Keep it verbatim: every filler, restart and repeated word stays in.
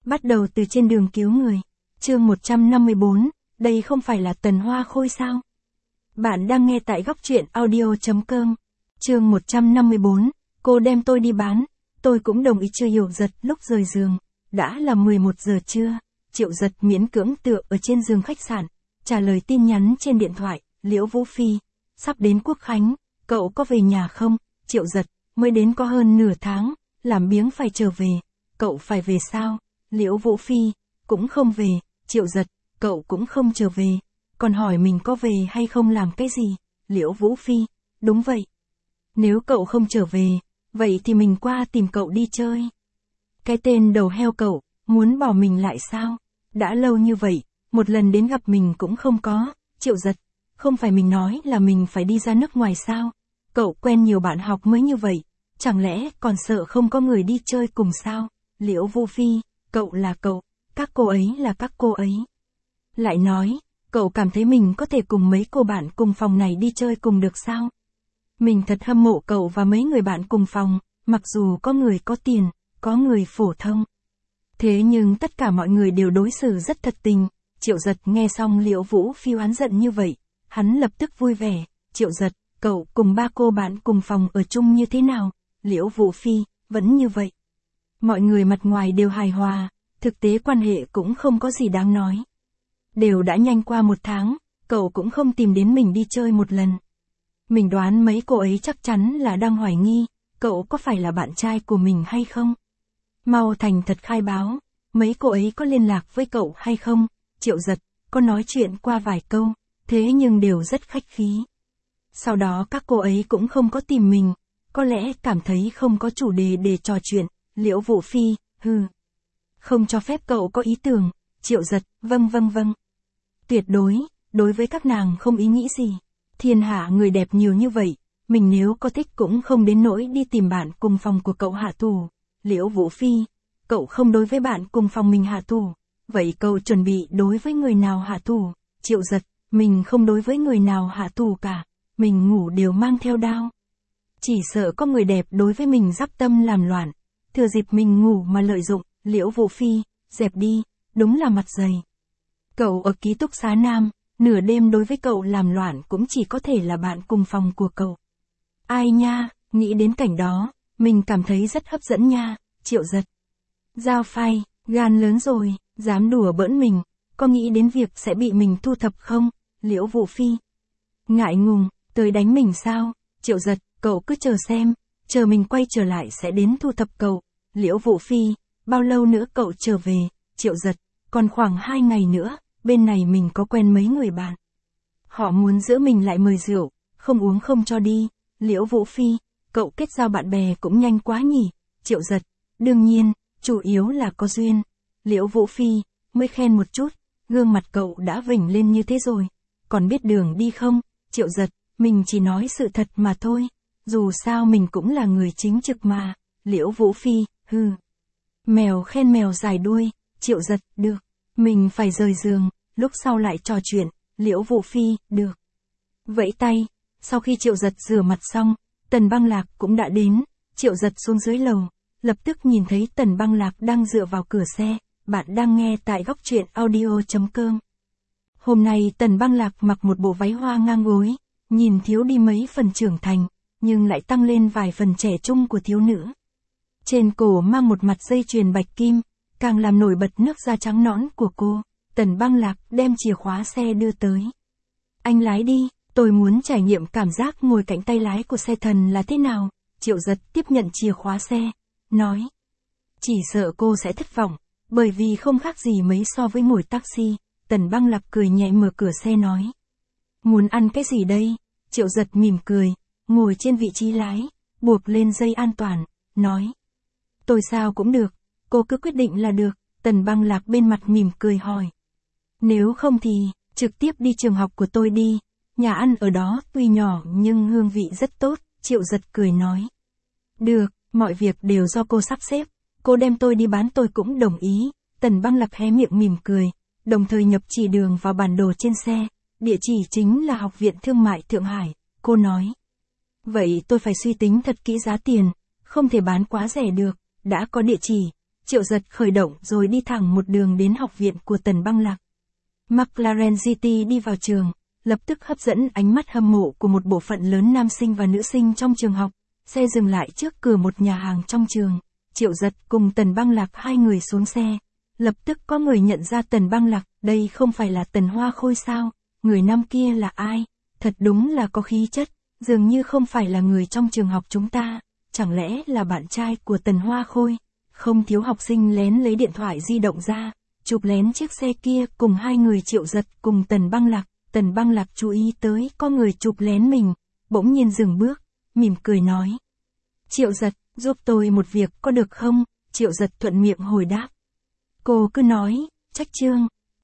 Bắt đầu từ trên đường cứu người. Chương một trăm năm mươi bốn, đây không phải là Tần Hoa Khôi sao? Bạn đang nghe tại góc truyện audio chấm com. Chương một trăm năm mươi bốn, cô đem tôi đi bán, tôi cũng đồng ý. Chưa Hiểu Giật lúc rời giường, đã là mười một giờ trưa, Triệu Giật miễn cưỡng tựa ở trên giường khách sạn, trả lời tin nhắn trên điện thoại, Liễu Vũ Phi, sắp đến Quốc Khánh, cậu có về nhà không? Triệu Giật, mới đến có hơn nửa tháng, làm biếng phải trở về, cậu phải về sao? Liễu Vũ Phi, cũng không về. Triệu Giật, cậu cũng không trở về, còn hỏi mình có về hay không làm cái gì? Liễu Vũ Phi, đúng vậy. Nếu cậu không trở về, vậy thì mình qua tìm cậu đi chơi. Cái tên đầu heo cậu, muốn bỏ mình lại sao? Đã lâu như vậy, một lần đến gặp mình cũng không có. Triệu Giật, không phải mình nói là mình phải đi ra nước ngoài sao? Cậu quen nhiều bạn học mới như vậy, chẳng lẽ còn sợ không có người đi chơi cùng sao? Liễu Vũ Phi, cậu là cậu, các cô ấy là các cô ấy. Lại nói, cậu cảm thấy mình có thể cùng mấy cô bạn cùng phòng này đi chơi cùng được sao? Mình thật hâm mộ cậu và mấy người bạn cùng phòng, mặc dù có người có tiền, có người phổ thông. Thế nhưng tất cả mọi người đều đối xử rất thật tình. Triệu Giật nghe xong Liễu Vũ Phi oán giận như vậy, hắn lập tức vui vẻ. Triệu Giật, cậu cùng ba cô bạn cùng phòng ở chung như thế nào? Liễu Vũ Phi, vẫn như vậy. Mọi người mặt ngoài đều hài hòa, thực tế quan hệ cũng không có gì đáng nói. Đều đã nhanh qua một tháng, cậu cũng không tìm đến mình đi chơi một lần. Mình đoán mấy cô ấy chắc chắn là đang hoài nghi, cậu có phải là bạn trai của mình hay không? Mau thành thật khai báo, mấy cô ấy có liên lạc với cậu hay không? Triệu Giật, có nói chuyện qua vài câu, thế nhưng đều rất khách khí. Sau đó các cô ấy cũng không có tìm mình, có lẽ cảm thấy không có chủ đề để trò chuyện. Liễu Vũ Phi, hừ. Không cho phép cậu có ý tưởng. Triệu Giật, vâng vâng vâng. Tuyệt đối, đối với các nàng không ý nghĩ gì. Thiên hạ người đẹp nhiều như vậy, mình nếu có thích cũng không đến nỗi đi tìm bạn cùng phòng của cậu hạ thủ. Liễu Vũ Phi, cậu không đối với bạn cùng phòng mình hạ thủ, vậy cậu chuẩn bị đối với người nào hạ thủ? Triệu Giật, mình không đối với người nào hạ thủ cả, mình ngủ đều mang theo đao. Chỉ sợ có người đẹp đối với mình dắp tâm làm loạn, thừa dịp mình ngủ mà lợi dụng. Liễu Vũ Phi, dẹp đi, đúng là mặt dày. Cậu ở ký túc xá Nam, nửa đêm đối với cậu làm loạn cũng chỉ có thể là bạn cùng phòng của cậu. Ai nha, nghĩ đến cảnh đó, mình cảm thấy rất hấp dẫn nha. Triệu Giật, Giao Phai, gan lớn rồi, dám đùa bỡn mình, có nghĩ đến việc sẽ bị mình thu thập không? Liễu Vũ Phi, ngại ngùng, tới đánh mình sao? Triệu Giật, cậu cứ chờ xem, chờ mình quay trở lại sẽ đến thu thập cậu. Liễu Vũ Phi, bao lâu nữa cậu trở về? Triệu Giật, còn khoảng hai ngày nữa, bên này mình có quen mấy người bạn. Họ muốn giữ mình lại mời rượu, không uống không cho đi. Liễu Vũ Phi, cậu kết giao bạn bè cũng nhanh quá nhỉ? Triệu Giật, đương nhiên, chủ yếu là có duyên. Liễu Vũ Phi, mới khen một chút, gương mặt cậu đã vểnh lên như thế rồi, còn biết đường đi không? Triệu Giật, mình chỉ nói sự thật mà thôi, dù sao mình cũng là người chính trực mà. Liễu Vũ Phi, hừ. Mèo khen mèo dài đuôi. Triệu Giật, được. Mình phải rời giường, lúc sau lại trò chuyện. Liễu Vũ Phi, được. Vẫy tay, sau khi Triệu Giật rửa mặt xong, Tần Băng Lạc cũng đã đến. Triệu Giật xuống dưới lầu, lập tức nhìn thấy Tần Băng Lạc đang dựa vào cửa xe. Bạn đang nghe tại góc truyện audio chấm com. Hôm nay Tần Băng Lạc mặc một bộ váy hoa ngang gối, nhìn thiếu đi mấy phần trưởng thành, nhưng lại tăng lên vài phần trẻ trung của thiếu nữ. Trên cổ mang một mặt dây chuyền bạch kim, càng làm nổi bật nước da trắng nõn của cô. Tần Băng Lạc đem chìa khóa xe đưa tới. Anh lái đi, tôi muốn trải nghiệm cảm giác ngồi cạnh tay lái của xe thần là thế nào. Triệu Giật tiếp nhận chìa khóa xe, nói. Chỉ sợ cô sẽ thất vọng, bởi vì không khác gì mấy so với ngồi taxi. Tần Băng Lạc cười nhẹ mở cửa xe nói. Muốn ăn cái gì đây? Triệu Giật mỉm cười, ngồi trên vị trí lái, buộc lên dây an toàn, nói. Tôi sao cũng được, cô cứ quyết định là được. Tần Băng Lạc bên mặt mỉm cười hỏi. Nếu không thì, trực tiếp đi trường học của tôi đi, nhà ăn ở đó tuy nhỏ nhưng hương vị rất tốt. Triệu Giật cười nói. Được, mọi việc đều do cô sắp xếp, cô đem tôi đi bán tôi cũng đồng ý. Tần Băng Lạc hé miệng mỉm cười, đồng thời nhập chỉ đường vào bản đồ trên xe, địa chỉ chính là Học viện Thương mại Thượng Hải. Cô nói. Vậy tôi phải suy tính thật kỹ giá tiền, không thể bán quá rẻ được, đã có địa chỉ, Triệu Giật khởi động rồi đi thẳng một đường đến học viện của Tần Băng Lạc. McLaren giê tê đi vào trường, lập tức hấp dẫn ánh mắt hâm mộ của một bộ phận lớn nam sinh và nữ sinh trong trường học. Xe dừng lại trước cửa một nhà hàng trong trường. Triệu Giật cùng Tần Băng Lạc hai người xuống xe. Lập tức có người nhận ra Tần Băng Lạc, đây không phải là Tần Hoa Khôi sao? Người nam kia là ai? Thật đúng là có khí chất, dường như không phải là người trong trường học chúng ta. Chẳng lẽ là bạn trai của Tần Hoa Khôi? Không thiếu học sinh lén lấy điện thoại di động ra, chụp lén chiếc xe kia cùng hai người Triệu Giật cùng Tần Băng Lạc. Tần Băng Lạc chú ý tới có người chụp lén mình, bỗng nhiên dừng bước, mỉm cười nói. Triệu Giật, giúp tôi một việc có được không? Triệu Giật thuận miệng hồi đáp. Cô cứ nói, Trách Trương,